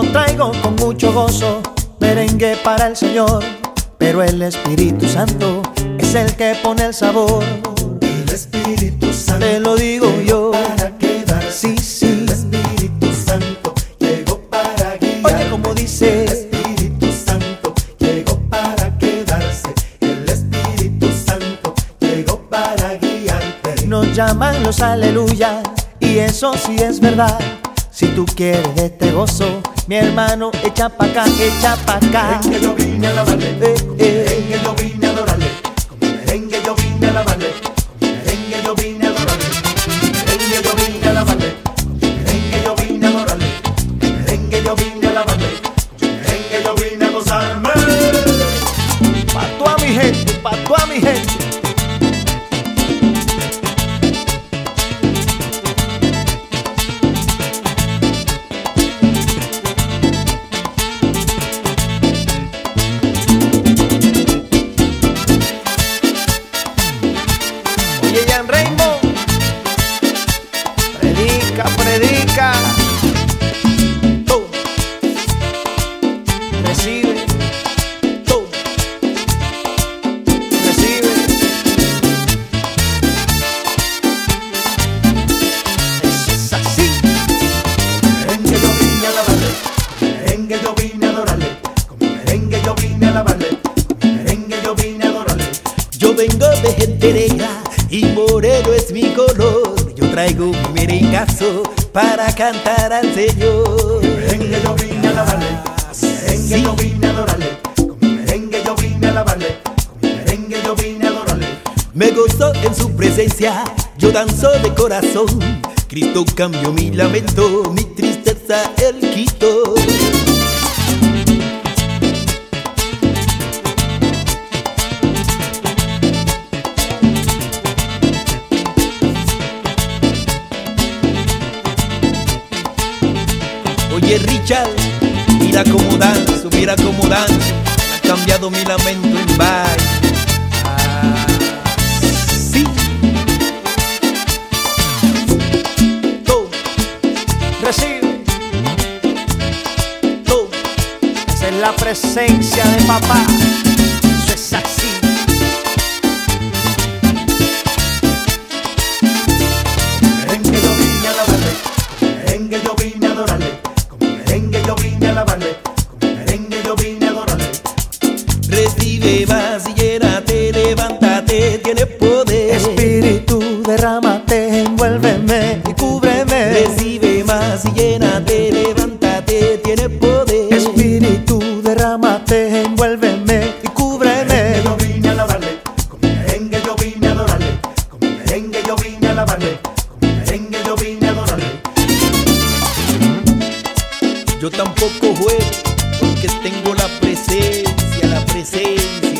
traigo con mucho gozo, merengue para el Señor, pero el Espíritu Santo es el que pone el sabor. El Espíritu Santo te lo digo yo, para quedar. Sí, sí. El Espíritu Santo llegó para guiar. Oye, como dice, el Espíritu Santo llegó para quedarse. El Espíritu Santo llegó para guiarte. nos llaman los aleluyas, y eso sí es verdad. Si tú quieres de este gozo, mi hermano, echa pa' acá, echa pa' acá. Merengue yo vine a alabarle, con mi merengue yo vine a adorarle, con mi merengue yo vine a alabarle, con mi merengue yo vine a adorarle, con mi merengue yo vine a alabarle, con mi merengue yo vine a adorarle, con mi merengue yo vine a alabarle, con mi merengue yo vine a gozarme. Pa' toda mi gente, pa' toda mi gente. Rainbow, predica, predica. Tú recibe, tú recibe. Eso es así. Merengue yo vine a alabarle, con mi merengue yo vine a adorarle, con mi merengue yo vine a alabarle, con mi merengue yo vine a adorarle. Yo vengo de gente negra y moreno es mi color. Yo traigo mi merengazo para cantar al Señor. Con mi merengue yo vine a alabarle, con mi merengue yo vine a adorarle, con mi merengue yo vine a alabarle, con mi merengue yo vine a adorarle. Me gozo en su presencia, yo danzo de corazón. Cristo cambió mi lamento, mi tristeza él quitó. Oye Richard, mira cómo danzo, ha cambiado mi lamento en baile. Sí. Tú recibe, tú. Esa es la presencia de papá. Eso es así. Merengue yo vine a alabarle, con mi merengue yo vine a adorarle, con mi merengue yo vine a alabarle, con mi merengue yo vine a adorarle. Recibe más y llénate, levántate, tiene poder. Espíritu, derrámate, envuélveme y cúbreme. Recibe más y llénate, levántate, tiene poder. Espíritu, derrámate, envuélveme y cúbreme. Yo vine a alabarle, con mi merengue yo vine a adorarle, con mi merengue yo vine a alabarle, con mi merengue yo vine a adorarle. Yo tampoco juego porque tengo la presencia, la presencia.